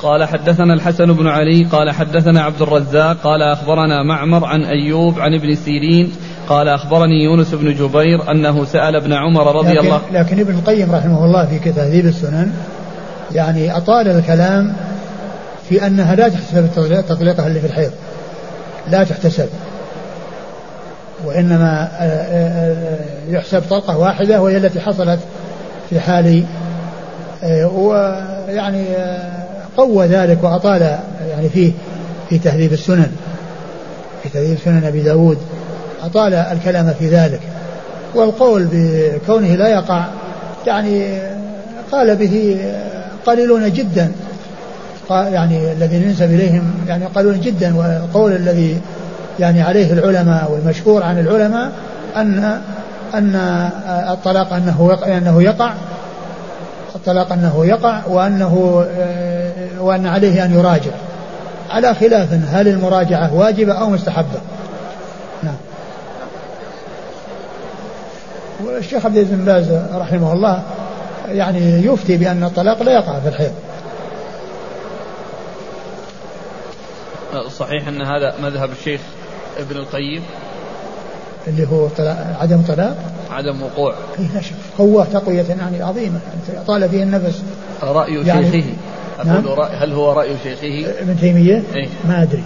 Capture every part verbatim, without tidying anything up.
قال حدثنا الحسن بن علي قال حدثنا عبد الرزاق قال أخبرنا معمر عن أيوب عن ابن سيرين قال أخبرني يونس بن جبير أنه سأل ابن عمر رضي لكن الله. لكن ابن القيم رحمه الله في تهذيب السنن يعني أطال الكلام في أنها لا تحتسب تطليقها اللي في الحيض، لا تحتسب، وإنما يحسب طلقة واحدة وهي التي حصلت في حال، ويعني قوى ذلك وأطال يعني فيه في تهذيب السنن في تهذيب سنن أبي داود أطال الكلام في ذلك. والقول بكونه لا يقع يعني قال به قليلون جدا، يعني الذين ينسب إليهم يعني قليلون جدا. والقول الذي يعني عليه العلماء والمشهور عن العلماء أن أن الطلاق أنه أنه يقع الطلاق أنه يقع وأنه وأن عليه أن يراجع، على خلاف هل المراجعة واجبة أو مستحبة. نعم. والشيخ عبد العزيز بن باز رحمه الله يعني يفتي بأن الطلاق لا يقع في الحيض. صحيح أن هذا مذهب الشيخ ابن القيم اللي هو عدم طلاق عدم وقوع. إيه لا شك قوة تقوية يعني عظيمة يعني طال فيه النفس. رأي يعني شيخه أقول نعم؟ رأي هل هو رأي شيخه ابن تيمية؟ إيه؟ ما أدري.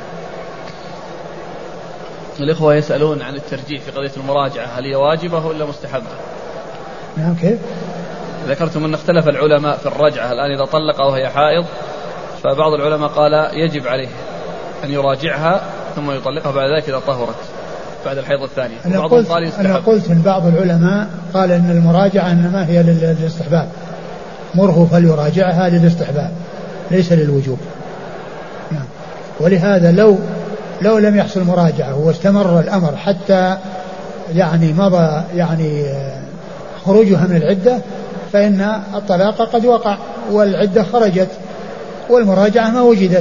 الإخوة يسألون عن الترجيح في قضية المراجعة، هل هي واجبة ولا مستحبة؟ نعم. كيف؟ ذكرتم أن اختلف العلماء في الرجعة الآن إذا طلق وهي حائض، فبعض العلماء قال يجب عليه أن يراجعها ثم يطلقها بعد ذلك إذا طهرت بعد الحيض الثاني. أنا قلت, أنا قلت من بعض العلماء قال أن المراجعة إنما هي للاستحباب، مره فليراجعها للاستحباب ليس للوجوب. نعم. ولهذا لو لو لم يحصل مراجعة واستمر الأمر حتى يعني مضى يعني خروجها من العدة فإن الطلاق قد وقع والعدة خرجت والمراجعة ما وجدت.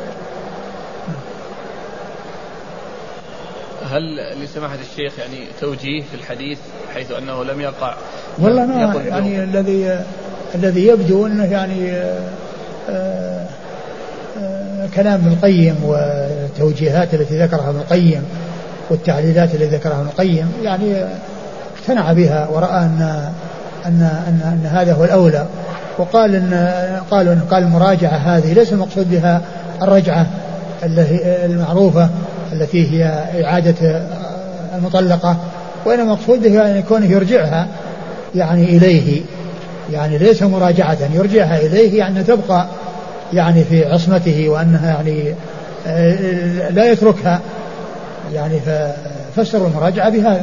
هل لسماحة الشيخ يعني توجيه في الحديث حيث أنه لم يقع؟ والله ما يعني الذي الذي يبدو أنه يعني آآ آآ كلام ابن القيم والتوجيهات التي ذكرها ابن القيم والتعليلات التي ذكرها ابن القيم يعني اقتنع بها ورأى أن أن أن, أن هذا هو الأولى، وقال إن قالوا إن قال المراجعة هذه ليس المقصود بها الرجعة المعروفة التي هي إعادة المطلقة، وإنما المقصود بها أن يكون يرجعها يعني إليه، يعني ليس مراجعة يرجعها إليه يعني تبقى يعني في عصمته وأنها يعني لا يتركها، يعني ففسر المراجعة بهذا.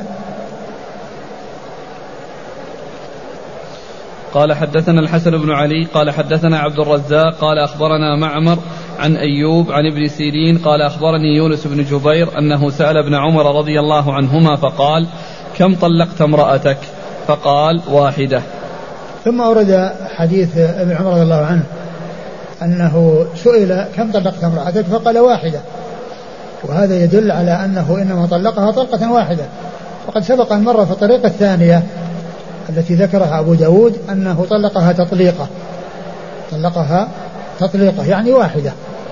قال حدثنا الحسن بن علي قال حدثنا عبد الرزاق قال أخبرنا معمر عن أيوب عن ابن سيرين قال أخبرني يونس بن جبير أنه سأل ابن عمر رضي الله عنهما فقال كم طلقت امرأتك؟ فقال واحدة. ثم أورد حديث ابن عمر رضي الله عنه أنه سئل كم طلقت امرأتك فقال واحدة، وهذا يدل على أنه إنما طلقها طلقة واحدة. وقد سبق المرة في الطريقة الثانية التي ذكرها أبو داود أنه طلقها تطليقة طلقها تطليقة يعني واحدة،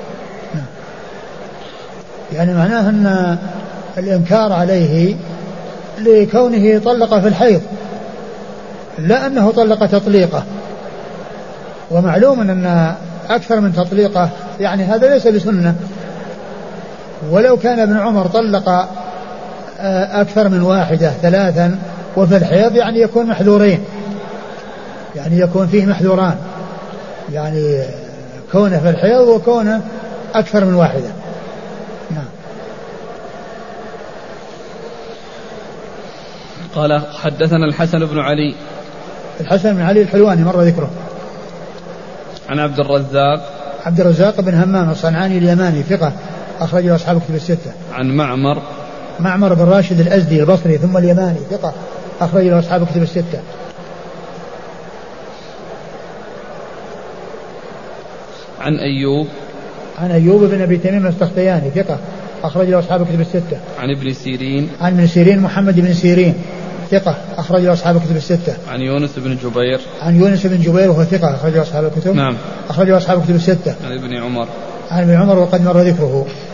يعني معناه أن الإنكار عليه لكونه طلق في الحيض لا أنه طلق تطليقة. ومعلوم أن أكثر من تطليقة يعني هذا ليس بسنة، ولو كان ابن عمر طلق أكثر من واحدة ثلاثا وفي الحيض يعني يكون محذورين، يعني يكون فيه محذوران، يعني كونه في الحيض وكونه أكثر من واحدة. نعم. قال حدثنا الحسن بن علي الحسن بن علي الحلواني مر ذكره. عن عبد الرزاق عبد الرزاق بن همام الصنعاني اليماني ثقة أخرج له أصحاب الكتب الستة. عن معمر معمر بن راشد الأزدي البصري ثم اليماني ثقة أخرج له أصحاب الكتب الستة. عن أيوب عن أيوب بن أبي تميم السختياني ثقة أخرج له أصحاب الكتب الستة. عن ابن سيرين عن ابن سيرين محمد بن سيرين ثقة أخرج له أصحاب الكتب الستة. عن يونس بن جبير. عن يونس بن جبير وهو ثقة أخرج له أصحاب الكتب. نعم. أخرج له أصحاب الكتب الستة. عن ابن عمر. عن ابن عمر وقد مر ذكره.